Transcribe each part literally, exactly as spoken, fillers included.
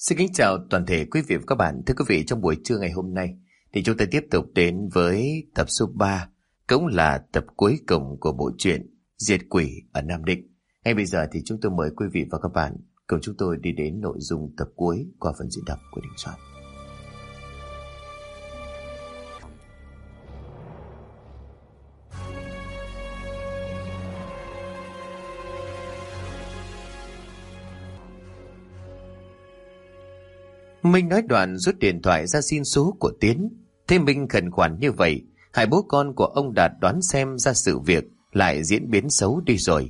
Xin kính chào toàn thể quý vị và các bạn. Thưa quý vị, trong buổi trưa ngày hôm nay thì chúng ta tiếp tục đến với tập số ba, cũng là tập cuối cùng của bộ truyện Diệt Quỷ ở Nam Định. Ngay bây giờ thì chúng tôi mời quý vị và các bạn cùng chúng tôi đi đến nội dung tập cuối qua phần diễn đọc của Đình Soạn. Minh nói đoạn rút điện thoại ra xin số của Tiến. Thế Minh khẩn khoản như vậy, hai bố con của ông Đạt đoán xem ra sự việc lại diễn biến xấu đi rồi.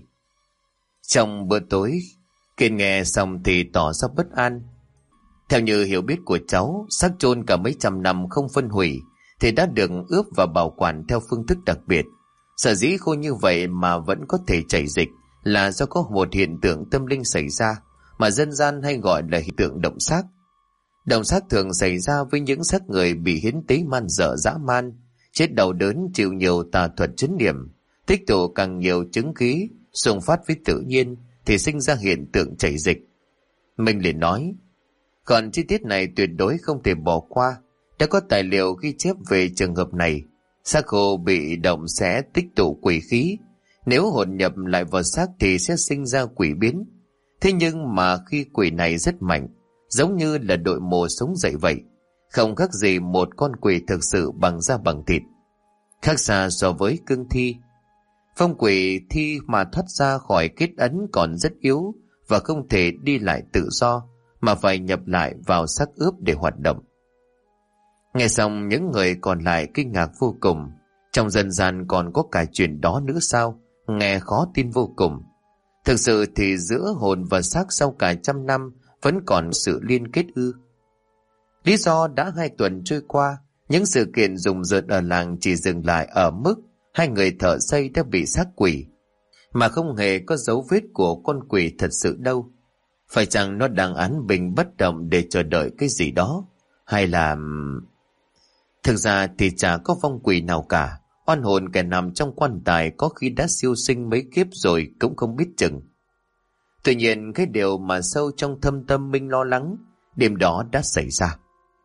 Trong bữa tối, Kiên nghe xong thì tỏ ra bất an. Theo như hiểu biết của cháu, xác chôn cả mấy trăm năm không phân hủy thì đã được ướp và bảo quản theo phương thức đặc biệt. Sở dĩ khô như vậy mà vẫn có thể chảy dịch là do có một hiện tượng tâm linh xảy ra mà dân gian hay gọi là hiện tượng động xác. Động xác thường xảy ra với những xác người bị hiến tế man dợ dã man, chết đau đớn chịu nhiều tà thuật chấn điểm, tích tụ càng nhiều chứng khí, xung phát với tự nhiên thì sinh ra hiện tượng chảy dịch. Minh liền nói, còn chi tiết này tuyệt đối không thể bỏ qua. Đã có tài liệu ghi chép về trường hợp này. Xác khô bị động sẽ tích tụ quỷ khí, nếu hồn nhập lại vào xác thì sẽ sinh ra quỷ biến. Thế nhưng mà khi quỷ này rất mạnh, giống như là đội mồ sống dậy vậy, không khác gì một con quỷ thực sự bằng da bằng thịt, khác xa so với cương thi. Phong quỷ thi mà thoát ra khỏi kết ấn còn rất yếu và không thể đi lại tự do, mà phải nhập lại vào xác ướp để hoạt động. Nghe xong những người còn lại kinh ngạc vô cùng. Trong dân gian còn có cả chuyện đó nữa sao? Nghe khó tin vô cùng. Thực sự thì giữa hồn và xác sau cả trăm năm vẫn còn sự liên kết ư? Lý do đã hai tuần trôi qua, những sự kiện rùng rợn ở làng chỉ dừng lại ở mức hai người thợ xây đã bị xác quỷ, mà không hề có dấu vết của con quỷ thật sự đâu. Phải chăng nó đang án bình bất động để chờ đợi cái gì đó? Hay là... Thực ra thì chả có vong quỷ nào cả. Oan hồn kẻ nằm trong quan tài có khi đã siêu sinh mấy kiếp rồi cũng không biết chừng. Tuy nhiên cái điều mà sâu trong thâm tâm Minh lo lắng đêm đó đã xảy ra.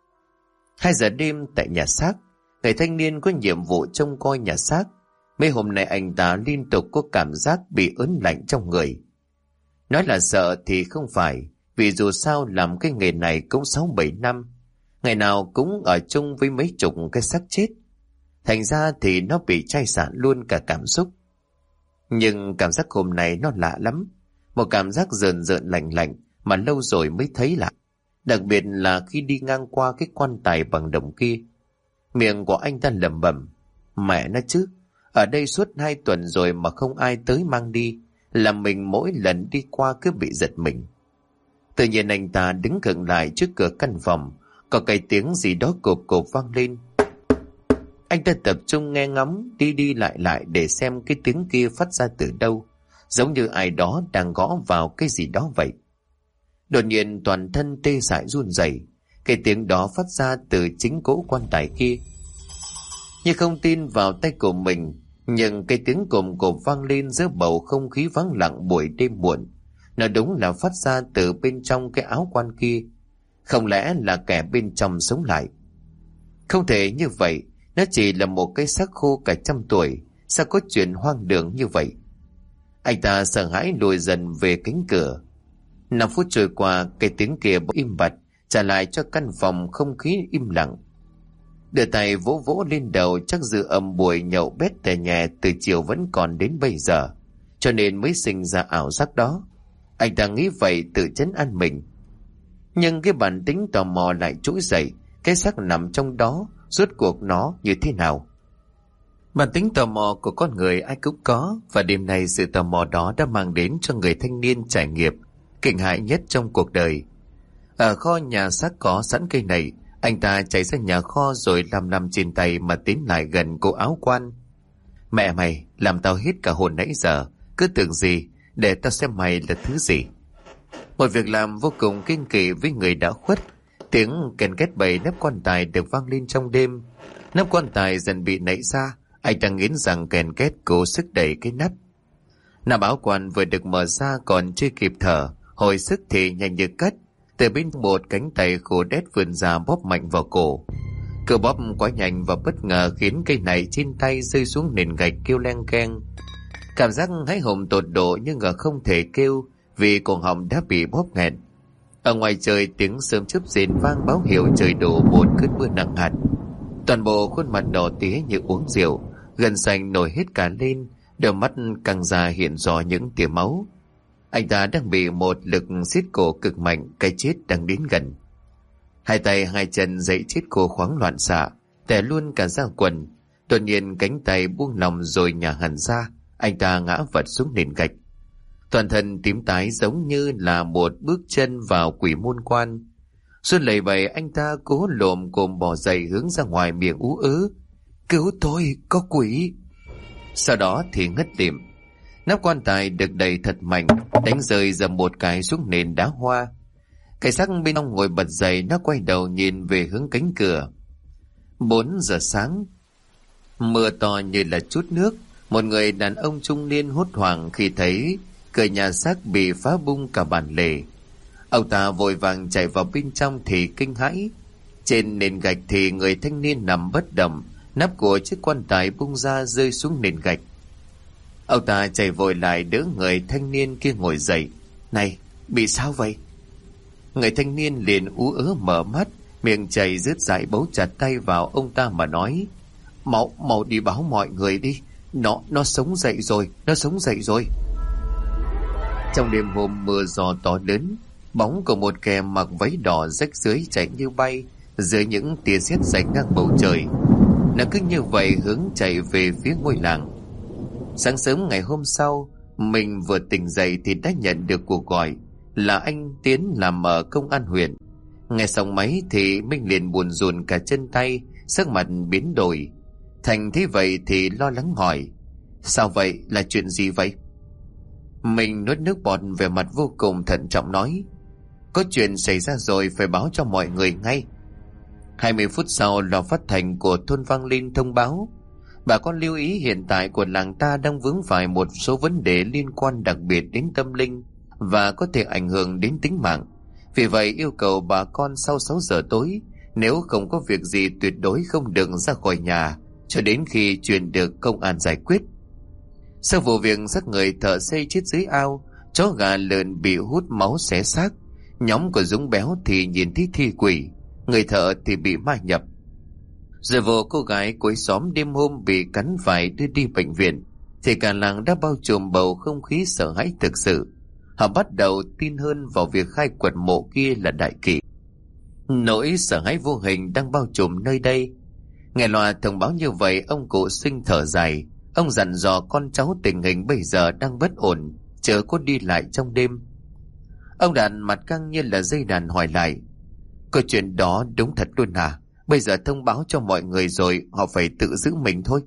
Hai giờ đêm tại nhà xác, người thanh niên có nhiệm vụ trông coi nhà xác. Mấy hôm nay anh ta liên tục có cảm giác bị ớn lạnh trong người. Nói là sợ thì không phải, vì dù sao làm cái nghề này cũng sáu bảy năm, ngày nào cũng ở chung với mấy chục cái xác chết. Thành ra thì nó bị chai sạn luôn cả cảm xúc. Nhưng cảm giác hôm nay nó lạ lắm. Một cảm giác rờn rợn lạnh lạnh mà lâu rồi mới thấy lại. Đặc biệt là khi đi ngang qua cái quan tài bằng đồng kia. Miệng của anh ta lẩm bẩm, mẹ nó chứ, ở đây suốt hai tuần rồi mà không ai tới mang đi, làm mình mỗi lần đi qua cứ bị giật mình. Tự nhiên anh ta đứng khựng lại trước cửa căn phòng, có cái tiếng gì đó cộp cộp vang lên. Anh ta tập trung nghe ngóng, đi đi lại lại để xem cái tiếng kia phát ra từ đâu, giống như ai đó đang gõ vào cái gì đó vậy. Đột nhiên toàn thân tê dại run rẩy, cái tiếng đó phát ra từ chính cỗ quan tài kia. Như không tin vào tay của mình, nhưng cái tiếng cồm cộp vang lên giữa bầu không khí vắng lặng buổi đêm muộn. Nó đúng là phát ra từ bên trong cái áo quan kia. Không lẽ là kẻ bên trong sống lại? Không thể như vậy, nó chỉ là một cái xác khô cả trăm tuổi, sao có chuyện hoang đường như vậy? Anh ta sợ hãi lùi dần về cánh cửa. Năm phút trôi qua, cái tiếng kia bỗng im bặt, trả lại cho căn phòng không khí im lặng. Đưa tay vỗ vỗ lên đầu, chắc dư âm buổi nhậu bét tè nhẹ từ chiều vẫn còn đến bây giờ, cho nên mới sinh ra ảo giác đó. Anh ta nghĩ vậy tự trấn an mình. Nhưng cái bản tính tò mò lại trỗi dậy, cái xác nằm trong đó, rốt cuộc nó như thế nào? Bản tính tò mò của con người ai cũng có, và đêm nay sự tò mò đó đã mang đến cho người thanh niên trải nghiệm kinh hãi nhất trong cuộc đời. Ở kho nhà xác có sẵn cây này, anh ta chạy ra nhà kho rồi làm nằm trên tay mà tiến lại gần cô áo quan. Mẹ mày, làm tao hít cả hồn nãy giờ, cứ tưởng gì, để tao xem mày là thứ gì. Một việc làm vô cùng kinh kỳ với người đã khuất. Tiếng kèn két bầy nắp quan tài được vang lên trong đêm. Nắp quan tài dần bị nảy ra, anh ta nghiến rằng kèn két cố sức đẩy cái nắp. Nắp áo quan vừa được mở ra còn chưa kịp thở, hồi sức thì nhanh như cắt. Từ bên một cánh tay khô đét vươn ra bóp mạnh vào cổ. Cú bóp quá nhanh và bất ngờ khiến cây này trên tay rơi xuống nền gạch kêu leng keng. Cảm giác hãi hùng tột độ nhưng ngờ không thể kêu vì cổ họng đã bị bóp nghẹn. Ở ngoài trời tiếng sớm chớp rền vang báo hiệu trời đổ một cơn mưa nặng hạt. Toàn bộ khuôn mặt đỏ tía như uống rượu, gân xanh nổi hết cả lên, đôi mắt căng ra hiện rõ những tia máu. Anh ta đang bị một lực siết cổ cực mạnh, cái chết đang đến gần. Hai tay hai chân dậy chết cô khoáng loạn xạ, tè luôn cả ra quần. Đột nhiên cánh tay buông lỏng rồi nhả hẳn ra, anh ta ngã vật xuống nền gạch. Toàn thân tím tái giống như là một bước chân vào quỷ môn quan. Xuân lầy bầy anh ta cố lồm cồm bò dậy hướng ra ngoài miệng ú ớ. Cứu tôi, có quỷ! Sau đó thì ngất lịm. Nắp quan tài được đẩy thật mạnh, đánh rơi ra một cái xuống nền đá hoa. Cái xác bên trong ngồi bật dậy, nó quay đầu nhìn về hướng cánh cửa. Bốn giờ sáng. Mưa to như là chút nước. Một người đàn ông trung niên hốt hoảng khi thấy cửa nhà xác bị phá bung cả bản lề. Ông ta vội vàng chạy vào bên trong thì kinh hãi. Trên nền gạch thì người thanh niên nằm bất động, nắp của chiếc quan tài bung ra rơi xuống nền gạch. Ông ta chạy vội lại đỡ người thanh niên kia ngồi dậy. Này, bị sao vậy? Người thanh niên liền ú ớ mở mắt, miệng chảy rớt dãi bấu chặt tay vào ông ta mà nói. Mau, mau đi báo mọi người đi. Nó, nó sống dậy rồi, nó sống dậy rồi. Trong đêm hôm mưa gió to lớn, bóng của một kẻ mặc váy đỏ rách rưới chạy như bay dưới những tia sét rạch ngang bầu trời. Nó cứ như vậy hướng chạy về phía ngôi làng. Sáng sớm ngày hôm sau, mình vừa tỉnh dậy thì đã nhận được cuộc gọi là anh Tiến làm ở công an huyện. Nghe xong máy thì Minh liền buồn rùn cả chân tay, sắc mặt biến đổi. Thành thế vậy thì lo lắng hỏi: Sao vậy, là chuyện gì vậy? Mình nuốt nước bọt về mặt vô cùng thận trọng nói: Có chuyện xảy ra rồi, phải báo cho mọi người ngay. Hai mươi phút sau, loa phát thanh của thôn vang lên thông báo: Bà con lưu ý hiện tại của làng ta đang vướng phải một số vấn đề liên quan đặc biệt đến tâm linh và có thể ảnh hưởng đến tính mạng. Vì vậy yêu cầu bà con sau sáu giờ tối, nếu không có việc gì tuyệt đối không được ra khỏi nhà cho đến khi chuyện được công an giải quyết. Sau vụ việc xác người thợ xây chết dưới ao, chó gà lợn bị hút máu xé xác, nhóm của Dũng Béo thì nhìn thấy thi quỷ, người thợ thì bị ma nhập. Rồi vụ cô gái cuối xóm đêm hôm bị cắn phải đưa đi bệnh viện, thì cả làng đã bao trùm bầu không khí sợ hãi thực sự. Họ bắt đầu tin hơn vào việc khai quật mộ kia là đại kỵ. Nỗi sợ hãi vô hình đang bao trùm nơi đây. Nghe loa thông báo như vậy, ông cụ Sinh thở dài. Ông dặn dò con cháu tình hình bây giờ đang bất ổn, chớ có đi lại trong đêm. Ông Đạt mặt căng như là dây đàn hỏi lại: Câu chuyện đó đúng thật luôn hả? Bây giờ thông báo cho mọi người rồi, họ phải tự giữ mình thôi.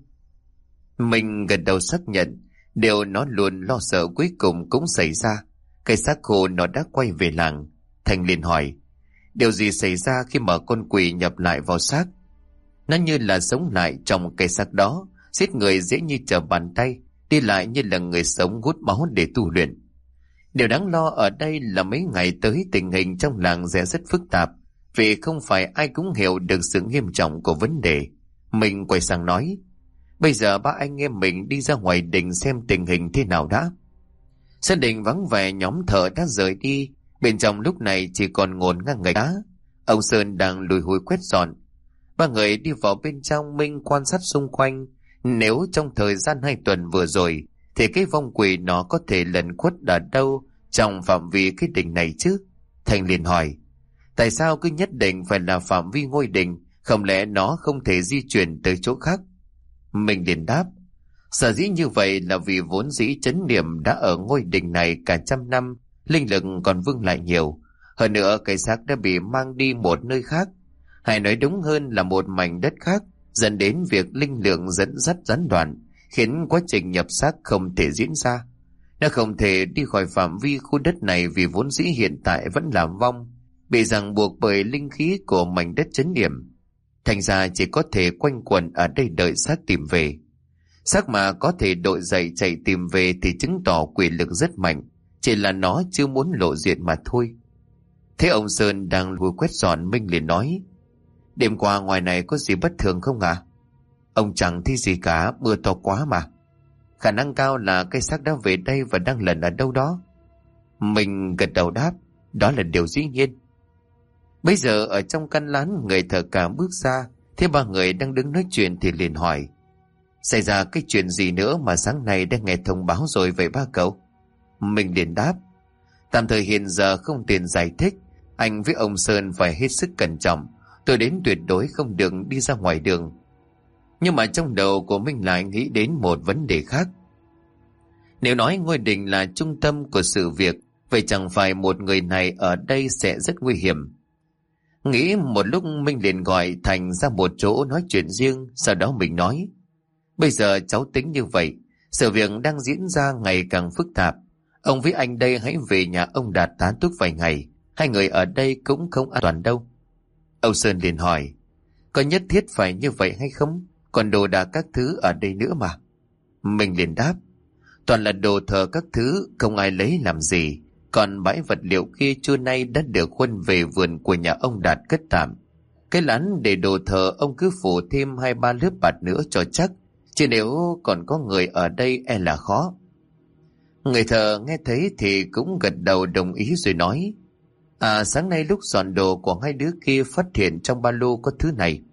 Mình gật đầu xác nhận, điều nó luôn lo sợ cuối cùng cũng xảy ra. Cái xác khô nó đã quay về làng. Thành liền hỏi: Điều gì xảy ra khi mà con quỷ nhập lại vào xác? Nó như là sống lại trong cái xác đó, giết người dễ như trở bàn tay, đi lại như là người sống hút máu để tu luyện. Điều đáng lo ở đây là mấy ngày tới tình hình trong làng sẽ rất phức tạp, vì không phải ai cũng hiểu được sự nghiêm trọng của vấn đề. Mình quay sang nói: Bây giờ ba anh em mình đi ra ngoài đình xem tình hình thế nào đã. Sân đình vắng vẻ, nhóm thợ đã rời đi. Bên trong lúc này chỉ còn ngổn ngang ngạch đá. Ông Sơn đang lùi húi quét dọn. Ba người đi vào bên trong. Minh quan sát xung quanh. Nếu trong thời gian hai tuần vừa rồi thì cái vong quỷ nó có thể lẩn khuất ở đâu trong phạm vi cái đình này chứ? Thành liền hỏi: Tại sao cứ nhất định phải là phạm vi ngôi đình, không lẽ nó không thể di chuyển tới chỗ khác? Mình liền đáp: Sở dĩ như vậy là vì vốn dĩ chấn niệm đã ở ngôi đình này cả trăm năm, linh lực còn vương lại nhiều. Hơn nữa cái xác đã bị mang đi một nơi khác, hay nói đúng hơn là một mảnh đất khác, dẫn đến việc linh lượng dẫn dắt gián đoạn, khiến quá trình nhập xác không thể diễn ra. Nó không thể đi khỏi phạm vi khu đất này vì vốn dĩ hiện tại vẫn là vong, bị ràng buộc bởi linh khí của mảnh đất chấn niệm. Thành ra chỉ có thể quanh quẩn ở đây đợi xác tìm về. Xác mà có thể đội dậy chạy tìm về thì chứng tỏ quỷ lực rất mạnh, chỉ là nó chưa muốn lộ diện mà thôi. Thế ông Sơn đang vừa quét dọn, Minh liền nói: Đêm qua ngoài này có gì bất thường không à? Ông chẳng thấy gì cả, mưa to quá mà. Khả năng cao là cái xác đã về đây và đang lẩn ở đâu đó. Mình gật đầu đáp: Đó là điều dĩ nhiên. Bây giờ ở trong căn lán, người thợ cả bước ra, thấy ba người đang đứng nói chuyện thì liền hỏi: Xảy ra cái chuyện gì nữa mà sáng nay đã nghe thông báo rồi vậy ba cậu? Mình liền đáp: Tạm thời hiện giờ không tiền giải thích. Anh với ông Sơn phải hết sức cẩn trọng. Tôi đến tuyệt đối không được đi ra ngoài đường. Nhưng mà trong đầu của mình lại nghĩ đến một vấn đề khác. Nếu nói ngôi đình là trung tâm của sự việc, vậy chẳng phải một người này ở đây sẽ rất nguy hiểm. Nghĩ một lúc, mình liền gọi Thành ra một chỗ nói chuyện riêng. Sau đó mình nói: Bây giờ cháu tính như vậy, sự việc đang diễn ra ngày càng phức tạp. Ông với anh đây hãy về nhà ông Đạt tá túc vài ngày. Hai người ở đây cũng không an toàn đâu. Ông Sơn liền hỏi: Có nhất thiết phải như vậy hay không? Còn đồ đạc các thứ ở đây nữa mà. Mình liền đáp: Toàn là đồ thờ các thứ, không ai lấy làm gì. Còn bãi vật liệu kia trưa nay đã được huân về vườn của nhà ông Đạt cất tạm. Cái lán để đồ thờ ông cứ phủ thêm hai ba lớp bạt nữa cho chắc, chứ nếu còn có người ở đây e là khó. Người thợ nghe thấy thì cũng gật đầu đồng ý rồi nói: À, sáng nay lúc dọn đồ của hai đứa kia phát hiện trong ba lô có thứ này.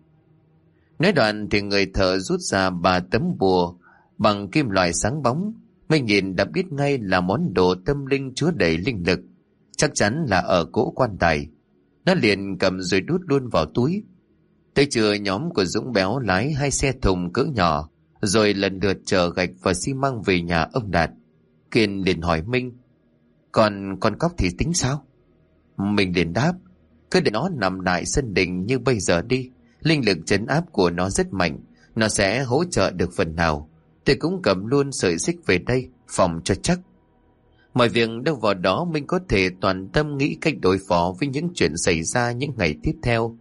Nói đoạn thì người thợ rút ra ba tấm bùa bằng kim loại sáng bóng. Mình nhìn đã biết ngay là món đồ tâm linh chứa đầy linh lực, chắc chắn là ở cỗ quan tài. Nó liền cầm rồi đút luôn vào túi. Tới trưa, nhóm của Dũng Béo lái hai xe thùng cỡ nhỏ rồi lần lượt chở gạch và xi măng về nhà ông Đạt. Kiên liền hỏi Minh: Còn con cóc thì tính sao? Mình liền đáp: Cứ để nó nằm lại sân đình như bây giờ đi. Linh lực trấn áp của nó rất mạnh, nó sẽ hỗ trợ được phần nào. Tôi cũng cầm luôn sợi xích về đây phòng cho chắc. Mọi việc đâu vào đó, mình có thể toàn tâm nghĩ cách đối phó với những chuyện xảy ra những ngày tiếp theo.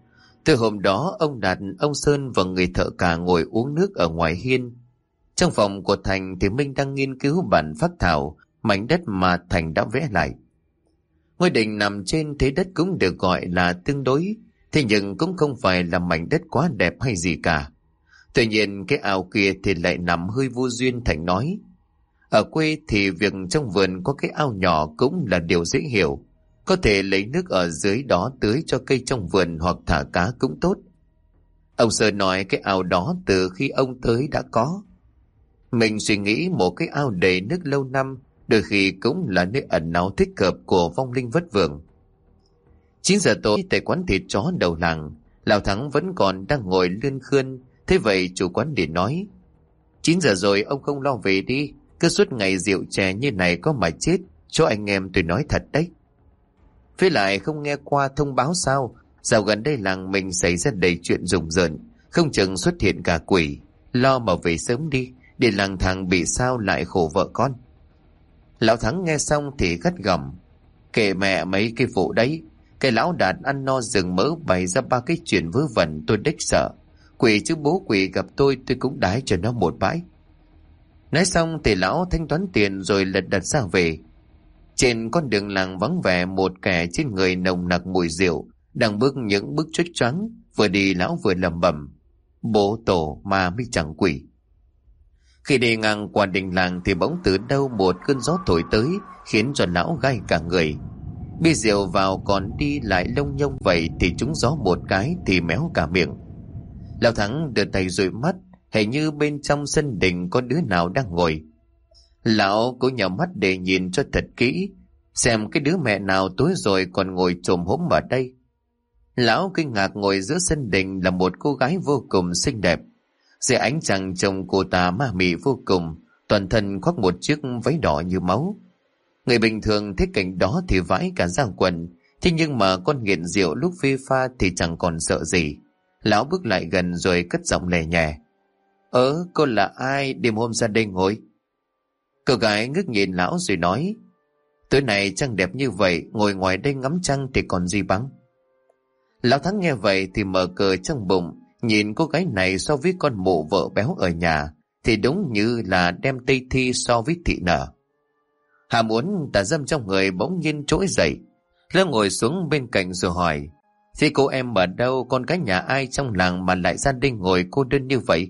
Từ hôm đó, ông Đạt, ông Sơn và người thợ cả ngồi uống nước ở ngoài hiên. Trong phòng của Thành thì Minh đang nghiên cứu bản phác thảo mảnh đất mà Thành đã vẽ lại. Ngôi đình nằm trên thế đất cũng được gọi là tương đối, thế nhưng cũng không phải là mảnh đất quá đẹp hay gì cả. Tuy nhiên cái ao kia thì lại nằm hơi vô duyên. Thành nói: Ở quê thì việc trong vườn có cái ao nhỏ cũng là điều dễ hiểu. Có thể lấy nước ở dưới đó tưới cho cây trong vườn hoặc thả cá cũng tốt. Ông Sơn nói cái ao đó từ khi ông tới đã có. Mình suy nghĩ một cái ao đầy nước lâu năm đôi khi cũng là nơi ẩn náu thích hợp của vong linh vất vưởng. Chín giờ tối tại quán thịt chó đầu làng, Lão Thắng vẫn còn đang ngồi lươn khươn. Thế vậy chủ quán liền nói: Chín giờ rồi ông không lo về đi. Cứ suốt ngày rượu chè như này có mà chết. Cho anh em tôi nói thật đấy. Với lại không nghe qua thông báo sao? Dạo gần đây làng mình xảy ra đầy chuyện rùng rợn, không chừng xuất hiện cả quỷ. Lo mà về sớm đi, để làng thằng bị sao lại khổ vợ con. Lão Thắng nghe xong thì gắt gỏng: Kệ mẹ mấy cái vụ đấy. Cái lão Đạt ăn no rừng mỡ bày ra ba cái chuyện vớ vẩn tôi đếch sợ. Quỷ chứ bố quỷ gặp tôi tôi cũng đái cho nó một bãi. Nói xong thì lão thanh toán tiền rồi lật đật ra về. Trên con đường làng vắng vẻ, một kẻ trên người nồng nặc mùi rượu đang bước những bước choáng choáng. Vừa đi lão vừa lẩm bẩm: Bố tổ ma mới chẳng quỷ. Khi đi ngang qua đình làng thì bỗng từ đâu một cơn gió thổi tới, khiến cho lão gai cả người. Bia rượu vào còn đi lại lông nhông vậy thì trúng gió một cái thì méo cả miệng. Lão Thắng đưa tay dụi mắt, hình như bên trong sân đình có đứa nào đang ngồi. Lão cố nhào mắt để nhìn cho thật kỹ, xem cái đứa mẹ nào tối rồi còn ngồi chồm hổm ở đây. Lão kinh ngạc, ngồi giữa sân đình là một cô gái vô cùng xinh đẹp. Dưới ánh trăng trông cô ta ma mị vô cùng, toàn thân khoác một chiếc váy đỏ như máu. Người bình thường thấy cảnh đó thì vãi cả da quần, thế nhưng mà con nghiện rượu lúc phê pha thì chẳng còn sợ gì. Lão bước lại gần rồi cất giọng lè nhẹ: Ơ, cô là ai đêm hôm ra đây ngồi? Cô gái ngước nhìn lão rồi nói: Tối nay trăng đẹp như vậy, ngồi ngoài đây ngắm trăng thì còn gì bằng. Lão Thắng nghe vậy thì mở cờ trong bụng, nhìn cô gái này so với con mụ vợ béo ở nhà thì đúng như là đem Tây Thi so với thị nở. Hà muốn tà dâm trong người bỗng nhiên trỗi dậy. Lão ngồi xuống bên cạnh rồi hỏi: Thế cô em ở đâu, con gái nhà ai trong làng mà lại ra đây ngồi cô đơn như vậy?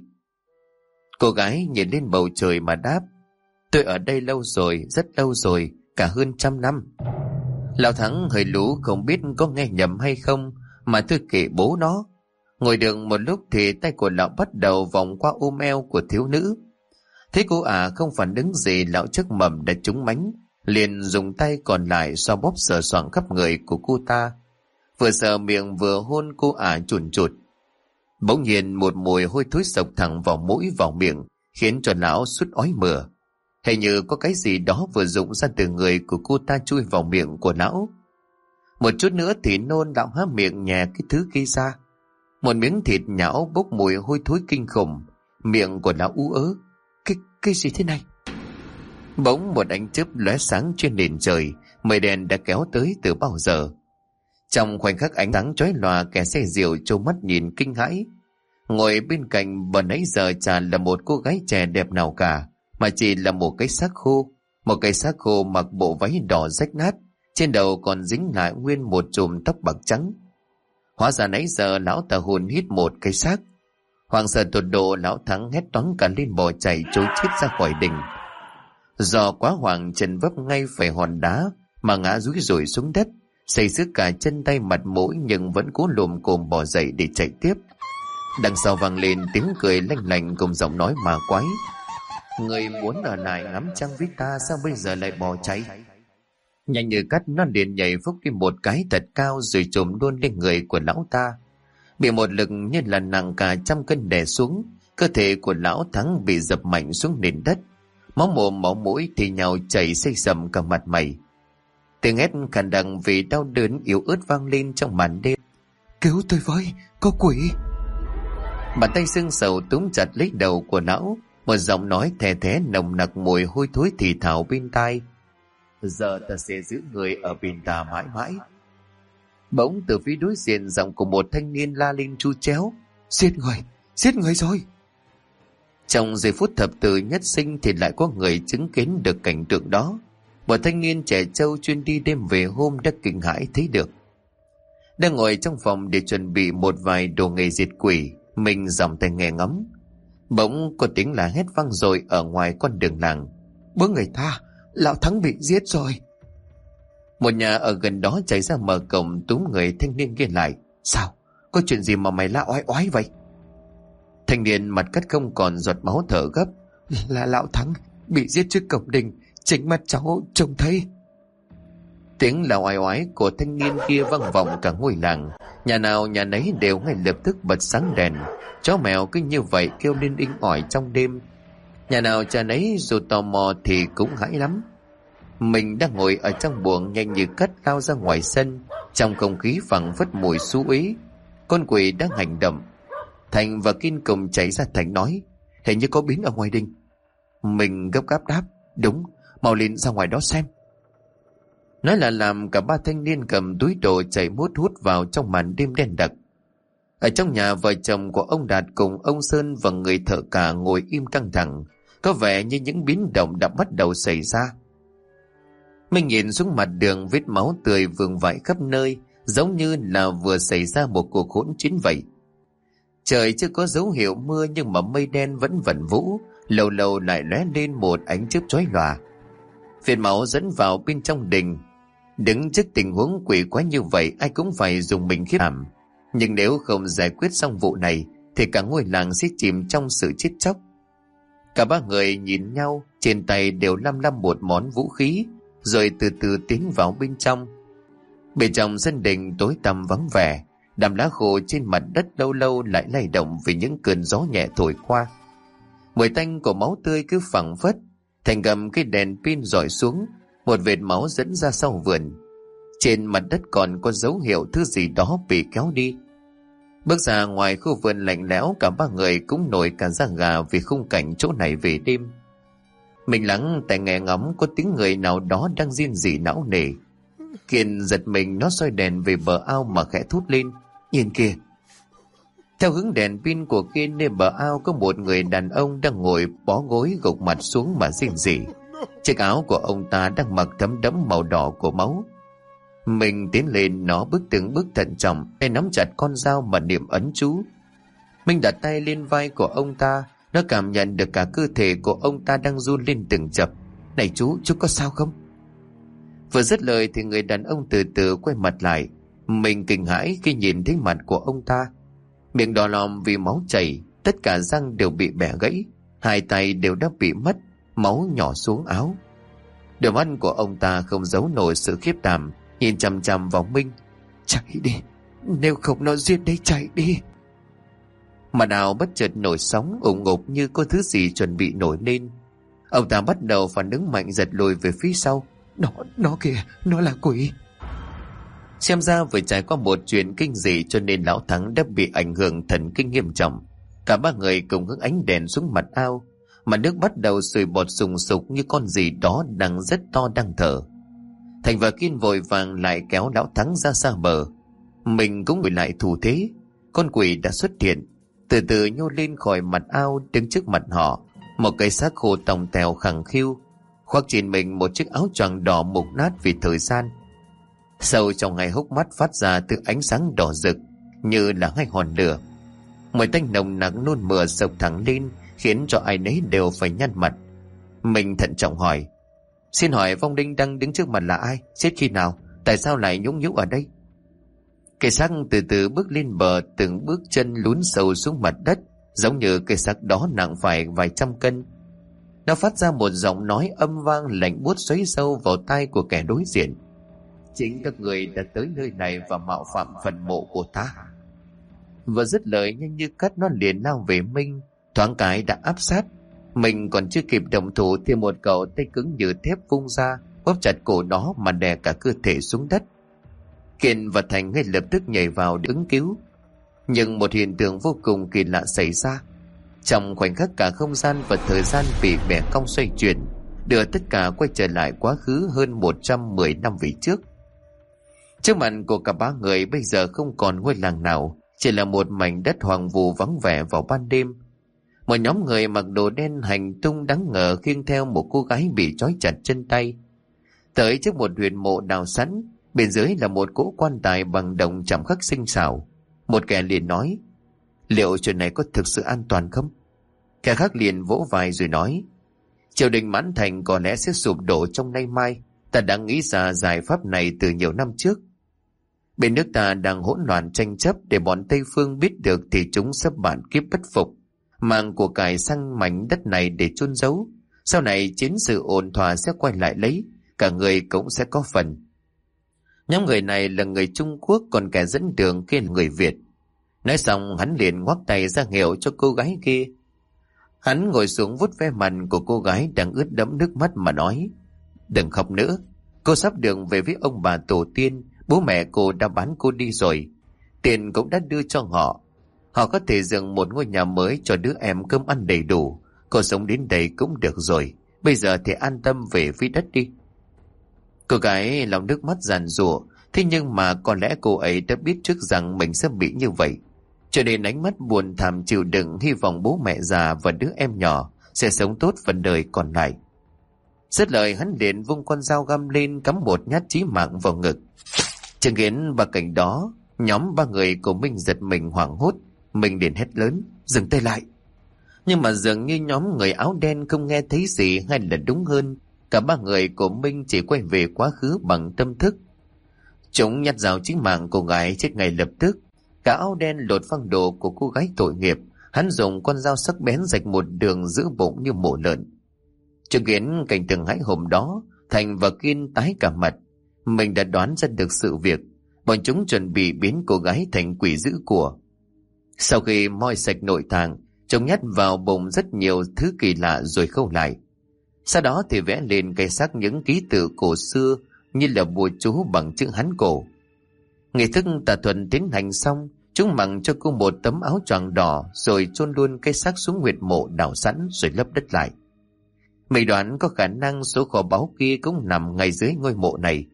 Cô gái nhìn lên bầu trời mà đáp: Tôi ở đây lâu rồi, rất lâu rồi, cả hơn trăm năm. Lão Thắng hơi lú, không biết có nghe nhầm hay không, mà tôi kể bố nó. Ngồi được một lúc thì tay của lão bắt đầu vòng qua ôm eo của thiếu nữ. Thế cô ả à không phản ứng gì, lão trước mầm đã trúng mánh, liền dùng tay còn lại xoa bóp sờ soạng khắp người của cô ta, vừa sờ miệng vừa hôn cô ả à chùn chụt. Bỗng nhiên một mùi hôi thối sộc thẳng vào mũi vào miệng, khiến cho lão suýt ói mửa. Hình như có cái gì đó vừa rụng ra từ người của cô ta chui vào miệng của lão. Một chút nữa thì nôn, lão há miệng nhè cái thứ kia ra. Một miếng thịt nhão bốc mùi hôi thối kinh khủng, miệng của lão ú ớ. Cái, cái gì thế này? Bỗng một ánh chớp lóe sáng trên nền trời, mây đen đã kéo tới từ bao giờ. Trong khoảnh khắc ánh sáng chói lòa, kẻ xe rượu trố mắt nhìn kinh hãi. Ngồi bên cạnh bờ nãy giờ chả là một cô gái trẻ đẹp nào cả, mà chỉ là một cái xác khô. Một cái xác khô mặc bộ váy đỏ rách nát, trên đầu còn dính lại nguyên một chùm tóc bạc trắng. Hóa ra nãy giờ lão ta hồn hít một cái xác. Hoàng sợ tột độ, lão Thắng hét toáng cả lên bỏ chạy trối chết ra khỏi đình. Do quá hoảng, chân vấp ngay phải hòn đá mà ngã rúi rủi xuống đất, xây xước cả chân tay mặt mũi, nhưng vẫn cố lồm cồm bỏ dậy để chạy tiếp. Đằng sau vang lên tiếng cười lanh lành cùng giọng nói ma quái: Người muốn ở lại ngắm trăng với ta, sao bây giờ lại bỏ chạy? Nhanh như cắt, nó liền nhảy phúc đi một cái thật cao rồi trồm luôn lên người của lão ta. Bị một lực như là nặng cả trăm cân đè xuống, cơ thể của lão Thắng bị dập mạnh xuống nền đất. Máu mồm máu mũi thì nhào chảy xây sầm cả mặt mày. Tiếng hét khàn đặc vì đau đớn yếu ớt vang lên trong màn đêm: Cứu tôi với, có quỷ! Bàn tay sưng sầu túm chặt lấy đầu của lão, một giọng nói thè thé nồng nặc mùi hôi thối thì thào bên tai: Giờ ta sẽ giữ người ở bên ta mãi mãi. Bỗng từ phía đối diện giọng của một thanh niên la lên tru chéo: Giết người, giết người rồi! Trong giây phút thập tử nhất sinh thì lại có người chứng kiến được cảnh tượng đó. Một thanh niên trẻ trâu chuyên đi đêm về hôm đã kinh hãi thấy được. Đang ngồi trong phòng để chuẩn bị một vài đồ nghề diệt quỷ, mình dòng tay nghe ngắm. Bỗng có tiếng là hét vang dội ở ngoài con đường làng: Bố người ta, lão Thắng bị giết rồi! Một nhà ở gần đó chạy ra mở cổng túm người thanh niên kia lại: Sao? Có chuyện gì mà mày la oái oái vậy? Thanh niên mặt cắt không còn giọt máu thở gấp: Là lão Thắng bị giết trước cổng đình, chính mắt cháu trông thấy. Tiếng la oái oái của thanh niên kia vang vọng cả ngôi làng. Nhà nào nhà nấy đều ngay lập tức bật sáng đèn. Chó mèo cứ như vậy kêu lên inh ỏi trong đêm. Nhà nào cha nấy dù tò mò thì cũng hãi lắm. Mình đang ngồi ở trong buồng, nhanh như cắt lao ra ngoài sân. Trong không khí phảng phất mùi xú uế, con quỷ đang hành động. Thành và Kiên cùng chạy ra. Thành nói: Hình như có biến ở ngoài đình. Mình gấp gáp đáp: Đúng, mau lên ra ngoài đó xem. Nói là làm, cả ba thanh niên cầm túi đồ chạy mút hút vào trong màn đêm đen đặc. Ở trong nhà, vợ chồng của ông Đạt cùng ông Sơn và người thợ cả ngồi im căng thẳng, có vẻ như những biến động đã bắt đầu xảy ra. Mình nhìn xuống mặt đường, vết máu tươi vương vãi khắp nơi, giống như là vừa xảy ra một cuộc hỗn chiến vậy. Trời chưa có dấu hiệu mưa, nhưng mà mây đen vẫn vẩn vũ, lâu lâu lại lóe lên một ánh chớp chói lòa. Phiền máu dẫn vào bên trong đình. Đứng trước tình huống quỷ quái như vậy, ai cũng phải dùng mình khiếp đảm. Nhưng nếu không giải quyết xong vụ này thì cả ngôi làng sẽ chìm trong sự chết chóc. Cả ba người nhìn nhau, trên tay đều lăm lăm một món vũ khí, rồi từ từ tiến vào bên trong. Bên trong sân đình tối tăm vắng vẻ, đám lá khô trên mặt đất lâu lâu lại lay động vì những cơn gió nhẹ thổi qua. Mùi tanh của máu tươi cứ phảng phất. Thành cầm cái đèn pin rọi xuống, một vệt máu dẫn ra sau vườn. Trên mặt đất còn có dấu hiệu thứ gì đó bị kéo đi. Bước ra ngoài khu vườn lạnh lẽo, cả ba người cũng nổi cả da gà vì khung cảnh chỗ này về đêm. Mình lắng tai nghe ngóng có tiếng người nào đó đang rên rỉ não nề. Kiên giật mình, nó soi đèn về bờ ao mà khẽ thốt lên: Nhìn kìa! Theo hướng đèn pin của Kiên, nơi bờ ao có một người đàn ông đang ngồi bó gối gục mặt xuống mà rên rỉ. Chiếc áo của ông ta đang mặc thấm đẫm màu đỏ của máu. Mình tiến lên, nó bước từng bước thận trọng, tay nắm chặt con dao mà niệm ấn chú. Mình đặt tay lên vai của ông ta, nó cảm nhận được cả cơ thể của ông ta đang run lên từng chập. Này chú, chú có sao không? Vừa dứt lời thì người đàn ông từ từ quay mặt lại. Mình kinh hãi khi nhìn thấy mặt của ông ta. Miệng đỏ lòm vì máu chảy, tất cả răng đều bị bẻ gãy, hai tay đều đã bị mất, máu nhỏ xuống áo. Đôi mắt của ông ta không giấu nổi sự khiếp đảm, nhìn chằm chằm vào Minh. Chạy đi, nếu không nó giết đấy, chạy đi. Mà nào bất chợt nổi sóng ủng ngục như có thứ gì chuẩn bị nổi lên. Ông ta bắt đầu phản ứng mạnh, giật lùi về phía sau. Nó, nó kìa, nó là quỷ. Xem ra vừa trải qua một chuyện kinh dị cho nên lão Thắng đã bị ảnh hưởng thần kinh nghiêm trọng. Cả ba người cùng hướng ánh đèn xuống mặt ao, mà nước bắt đầu sùi bọt sùng sục như con gì đó đang rất to đang thở. Thành và Kiên vội vàng lại kéo lão Thắng ra xa bờ. Mình cũng ngồi lại thủ thế. Con quỷ đã xuất hiện, từ từ nhô lên khỏi mặt ao, đứng trước mặt họ. Một cây xác khô tòng tèo khẳng khiu, khoác trên mình một chiếc áo choàng đỏ mục nát vì thời gian. Sâu trong hai hốc mắt phát ra từ ánh sáng đỏ rực như là hai hòn lửa. Mùi tanh nồng nặc nôn mửa sộc thẳng lên, khiến cho ai nấy đều phải nhăn mặt. Mình thận trọng hỏi: Xin hỏi vong linh đang đứng trước mặt là ai? Chết khi nào? Tại sao lại nhũng nhúc ở đây? Cây xác từ từ bước lên bờ, từng bước chân lún sâu xuống mặt đất, giống như cây xác đó nặng phải vài trăm cân. Nó phát ra một giọng nói âm vang lạnh buốt xoáy sâu vào tai của kẻ đối diện. Chính các người đã tới nơi này và mạo phạm phần mộ của ta. Vừa dứt lời, nhanh như cắt nó liền lao về Minh, thoáng cái đã áp sát. Mình còn chưa kịp động thủ thì một cậu tay cứng như thép vung ra, bóp chặt cổ nó mà đè cả cơ thể xuống đất. Kiên và Thành ngay lập tức nhảy vào để ứng cứu. Nhưng một hiện tượng vô cùng kỳ lạ xảy ra. Trong khoảnh khắc cả không gian và thời gian bị bẻ cong xoay chuyển, đưa tất cả quay trở lại quá khứ hơn một trăm mười năm về trước. Trước mặt của cả ba người bây giờ không còn ngôi làng nào, chỉ là một mảnh đất hoang vu vắng vẻ vào ban đêm. Một nhóm người mặc đồ đen hành tung đáng ngờ khiêng theo một cô gái bị trói chặt chân tay. Tới trước một huyệt mộ đào sẵn, bên dưới là một cỗ quan tài bằng đồng chạm khắc tinh xảo. Một kẻ liền nói: Liệu chuyện này có thực sự an toàn không? Kẻ khác liền vỗ vai rồi nói: Triều đình Mãn Thành có lẽ sẽ sụp đổ trong nay mai. Ta đã nghĩ ra giải pháp này từ nhiều năm trước. Bên nước ta đang hỗn loạn tranh chấp, để bọn Tây Phương biết được thì chúng sẽ bản kiếp bất phục, mang của cải sang mảnh đất này để chôn giấu. Sau này chiến sự ổn thỏa sẽ quay lại lấy, cả người cũng sẽ có phần. Nhóm người này là người Trung Quốc, còn kẻ dẫn đường kia là người Việt. Nói xong hắn liền ngoắc tay ra hiệu cho cô gái kia. Hắn ngồi xuống vuốt ve mặt của cô gái đang ướt đẫm nước mắt mà nói: Đừng khóc nữa, cô sắp đường về với ông bà tổ tiên. Bố mẹ cô đã bán cô đi rồi, tiền cũng đã đưa cho họ. Họ có thể dựng một ngôi nhà mới cho đứa em cơm ăn đầy đủ. Cô sống đến đây cũng được rồi, bây giờ thì an tâm về với đất đi. Cô gái lòng nước mắt giàn giụa. Thế nhưng mà có lẽ cô ấy đã biết trước rằng mình sẽ bị như vậy, cho nên ánh mắt buồn thảm chịu đựng, hy vọng bố mẹ già và đứa em nhỏ sẽ sống tốt phần đời còn lại. Dứt lời hắn liền vung con dao găm lên, cắm một nhát chí mạng vào ngực. Chứng kiến ba cảnh đó, nhóm ba người của Minh giật mình hoảng hốt. Mình liền hét lớn: Dừng tay lại! Nhưng mà dường như nhóm người áo đen không nghe thấy gì, hay là đúng hơn, cả ba người của Minh chỉ quay về quá khứ bằng tâm thức. Chúng nhặt dao chí mạng cô gái chết ngay lập tức. Cả áo đen lột phăng đồ của cô gái tội nghiệp, hắn dùng con dao sắc bén rạch một đường giữa bụng như mổ lợn. Chứng kiến cảnh tượng hãi hùng đó, Thành và Kiên tái cả mặt. Mình đã đoán ra được sự việc. Bọn chúng chuẩn bị biến cô gái thành quỷ dữ của. Sau khi moi sạch nội tạng, chúng nhét vào bụng rất nhiều thứ kỳ lạ rồi khâu lại. Sau đó thì vẽ lên cây xác những ký tự cổ xưa như là bùa chú bằng chữ Hán cổ. Nghi thức tà thuật tiến hành xong, chúng mặc cho cô một tấm áo choàng đỏ rồi chôn luôn cây xác xuống huyệt mộ đào sẵn rồi lấp đất lại. Mình đoán có khả năng số kho báu kia cũng nằm ngay dưới ngôi mộ này.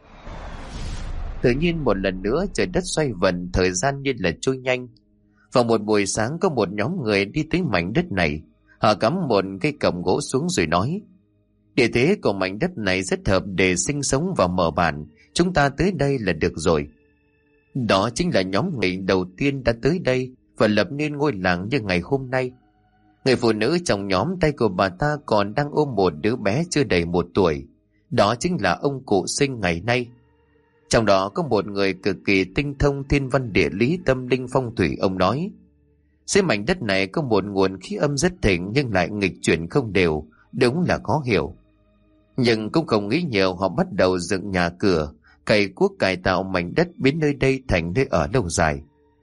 Tự nhiên một lần nữa trời đất xoay vần, thời gian như là trôi nhanh. Vào một buổi sáng có một nhóm người đi tới mảnh đất này. Họ cắm một cây cổng gỗ xuống rồi nói: Địa thế của mảnh đất này rất hợp để sinh sống và mở bản, chúng ta tới đây là được rồi. Đó chính là nhóm người đầu tiên đã tới đây và lập nên ngôi làng như ngày hôm nay. Người phụ nữ trong nhóm tay của bà ta còn đang ôm một đứa bé chưa đầy một tuổi. Đó chính là ông cụ Sinh ngày nay. Trong đó có một người cực kỳ tinh thông thiên văn địa lý tâm linh phong thủy. Ông nói, dưới mảnh đất này có một nguồn khí âm rất thịnh nhưng lại nghịch chuyển không đều, đúng là khó hiểu. Nhưng cũng không nghĩ nhiều, họ bắt đầu dựng nhà cửa, cày cuốc cải tạo mảnh đất biến nơi đây thành nơi ở lâu dài.